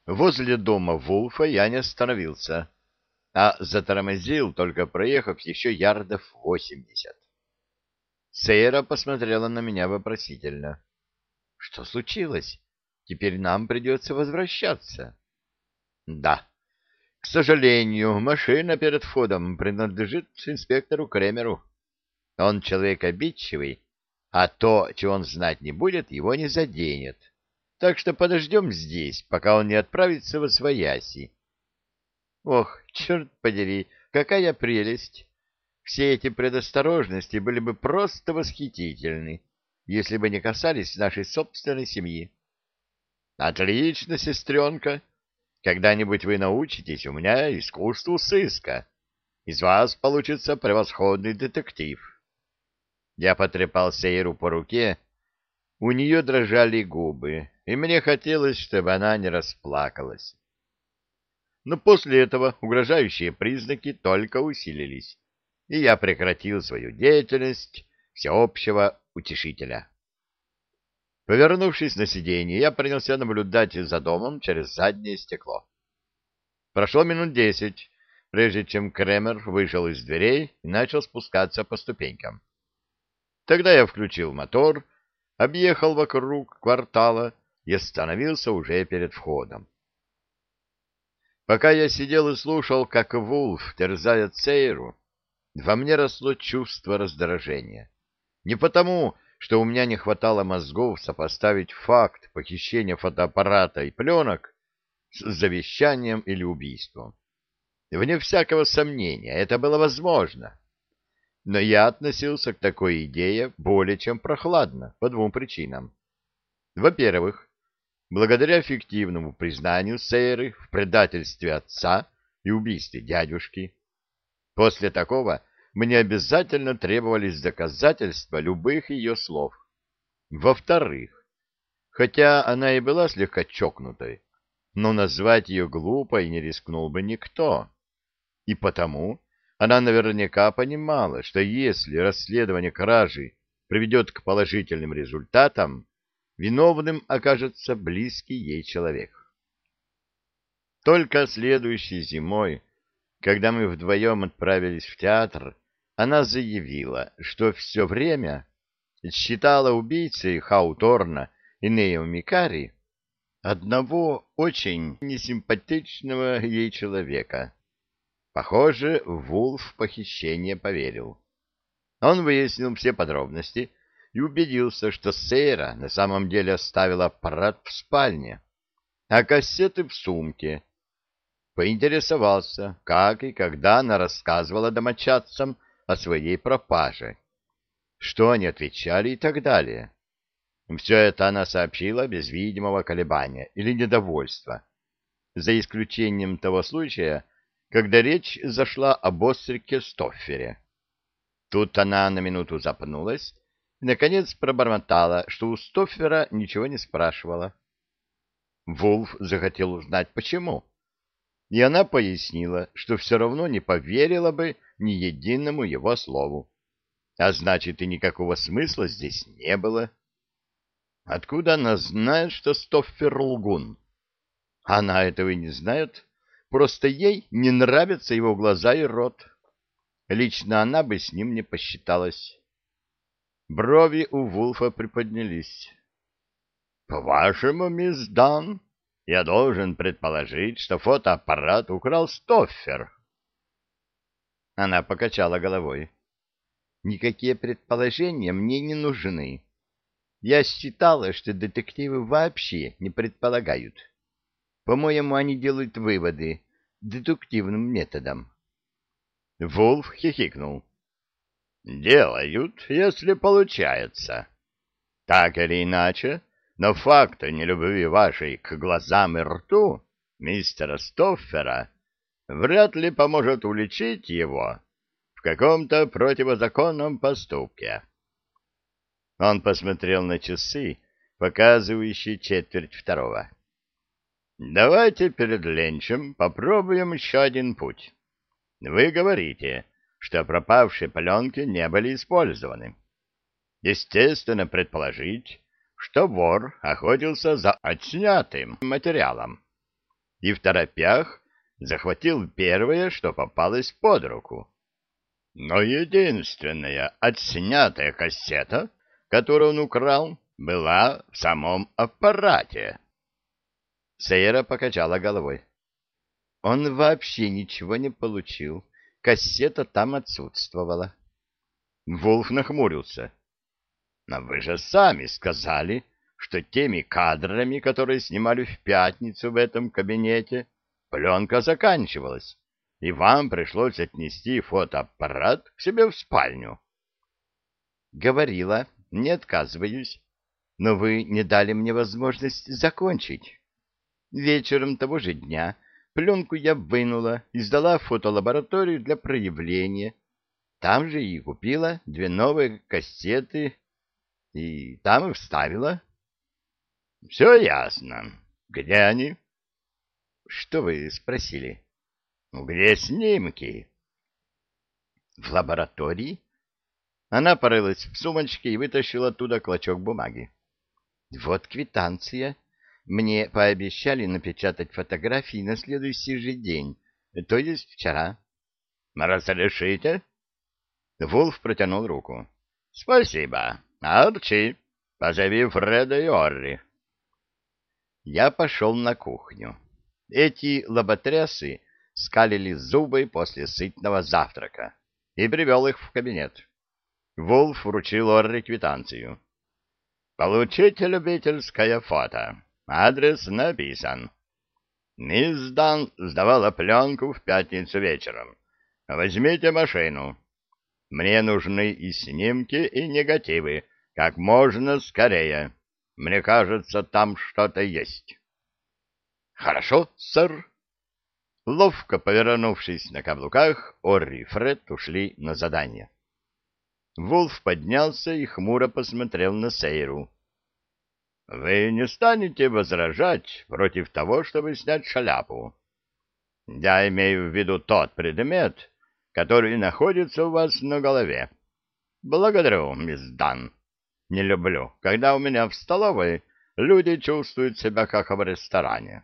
Возле дома Вулфа я не остановился, а затормозил, только проехав еще ярдов 80. Сейра посмотрела на меня вопросительно. — Что случилось? Теперь нам придется возвращаться. — Да. К сожалению, машина перед входом принадлежит инспектору Кремеру. Он человек обидчивый, а то, чего он знать не будет, его не заденет. Так что подождем здесь, пока он не отправится восвояси. Ох, черт подери, какая прелесть! Все эти предосторожности были бы просто восхитительны, если бы не касались нашей собственной семьи. Отлично, сестренка. Когда-нибудь вы научитесь у меня искусству сыска. Из вас получится превосходный детектив. Я потрепал Сейру по руке, у нее дрожали губы, и мне хотелось, чтобы она не расплакалась. Но после этого угрожающие признаки только усилились, и я прекратил свою деятельность всеобщего утешителя. Повернувшись на сиденье, я принялся наблюдать за домом через заднее стекло. Прошло минут 10, прежде чем Кремер вышел из дверей и начал спускаться по ступенькам. Тогда я включил мотор, объехал вокруг квартала и остановился уже перед входом. Пока я сидел и слушал, как Вулф терзает Сейру, во мне росло чувство раздражения. Не потому, что у меня не хватало мозгов сопоставить факт похищения фотоаппарата и пленок с завещанием или убийством. Вне всякого сомнения, это было возможно. Но я относился к такой идее более чем прохладно, по двум причинам. Во-первых, благодаря фиктивному признанию Сейры в предательстве отца и убийстве дядюшки, после такого мне обязательно требовались доказательства любых ее слов. Во-вторых, хотя она и была слегка чокнутой, но назвать ее глупой не рискнул бы никто. И потому она наверняка понимала, что если расследование кражи приведет к положительным результатам, виновным окажется близкий ей человек. Только следующей зимой, когда мы вдвоем отправились в театр, она заявила, что все время считала убийцей Хауторна и Нео Микари одного очень несимпатичного ей человека. Похоже, Вулф в похищение поверил. Он выяснил все подробности и убедился, что Сейра на самом деле оставила аппарат в спальне, а кассеты в сумке. Поинтересовался, как и когда она рассказывала домочадцам о своей пропаже, что они отвечали и так далее. Все это она сообщила без видимого колебания или недовольства, за исключением того случая, когда речь зашла об острике Стоффере. Тут она на минуту запнулась и, наконец, пробормотала, что у Стоффера ничего не спрашивала. Вулф захотел узнать, почему, и она пояснила, что все равно не поверила бы ни единому его слову, а значит, и никакого смысла здесь не было. Откуда она знает, что Стоффер лгун? Она этого и не знает, просто ей не нравятся его глаза и рот. Лично она бы с ним не посчиталась. Брови у Вулфа приподнялись. — По-вашему, мисс Дан, я должен предположить, что фотоаппарат украл Стоффер. Она покачала головой. — Никакие предположения мне не нужны. Я считала, что детективы вообще не предполагают. По-моему, они делают выводы дедуктивным методом. Вулф хихикнул. Делают, если получается. Так или иначе, но факт нелюбви вашей к глазам и рту мистера Стоффера вряд ли поможет уличить его в каком-то противозаконном поступке. Он посмотрел на часы, показывающие 1:45. Давайте перед ленчем попробуем еще один путь. Вы говорите, что пропавшие пленки не были использованы. Естественно, предположить, что вор охотился за отснятым материалом. и второпях захватил первое, что попалось под руку. Но единственная отснятая кассета, которую он украл, была в самом аппарате. Сейра покачала головой. Он вообще ничего не получил. Кассета там отсутствовала. Вулф нахмурился. Но вы же сами сказали, что теми кадрами, которые снимали в пятницу в этом кабинете, пленка заканчивалась, и вам пришлось отнести фотоаппарат к себе в спальню. Говорила, не отказываюсь, но вы не дали мне возможность закончить. Вечером того же дня пленку я вынула и сдала в фотолабораторию для проявления. Там же и купила 2 новые кассеты, и там и вставила. — Все ясно. Где они? — Что вы спросили? — Где снимки? — В лаборатории. Она порылась в сумочке и вытащила оттуда клочок бумаги. — Вот квитанция. Мне пообещали напечатать фотографии на следующий же день, то есть вчера. — Разрешите? Вулф протянул руку. — Спасибо. Арчи, позови Фреда и Орри. Я пошел на кухню. Эти лоботрясы скалили зубы после сытного завтрака и привел их в кабинет. Вулф вручил Орри квитанцию. «Получите любительское фото. Адрес написан. Мисс Дан сдавала пленку в пятницу вечером. Возьмите машину. Мне нужны и снимки, и негативы, как можно скорее. Мне кажется, там что-то есть». «Хорошо, сэр». Ловко повернувшись на каблуках, Орри и Фред ушли на задание. Вулф поднялся и хмуро посмотрел на Сейру. — Вы не станете возражать против того, чтобы снять шляпу? Я имею в виду тот предмет, который находится у вас на голове. Благодарю, мисс Дан. Не люблю, когда у меня в столовой люди чувствуют себя как в ресторане.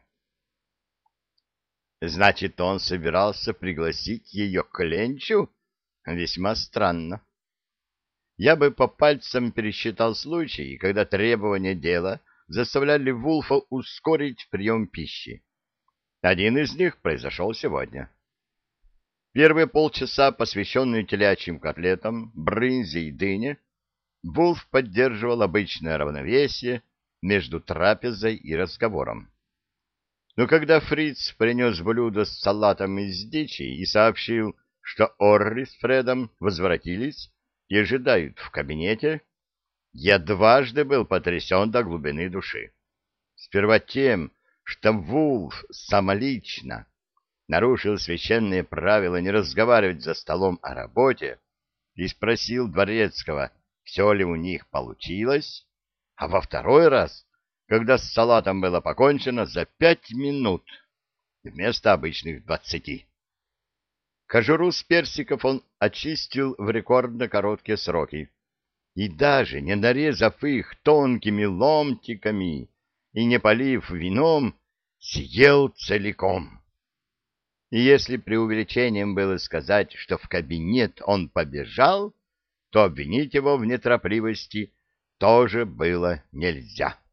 Значит, он собирался пригласить ее к ленчу? Весьма странно. Я бы по пальцам пересчитал случаи, когда требования дела заставляли Вулфа ускорить прием пищи. Один из них произошел сегодня. Первые полчаса, посвященные телячьим котлетам, брынзе и дыне, Вулф поддерживал обычное равновесие между трапезой и разговором. Но когда Фриц принес блюдо с салатом из дичи и сообщил, что Орри с Фредом возвратились и ожидают в кабинете, я дважды был потрясен до глубины души. Сперва тем, что Вулф самолично нарушил священные правила не разговаривать за столом о работе и спросил Дворецкого, все ли у них получилось, а во второй раз, когда с салатом было покончено за 5 минут вместо обычных 20. Кожуру с персиков он очистил в рекордно короткие сроки, и даже не нарезав их тонкими ломтиками и не полив вином, съел целиком. И если преувеличением было сказать, что в кабинет он побежал, то обвинить его в неторопливости тоже было нельзя.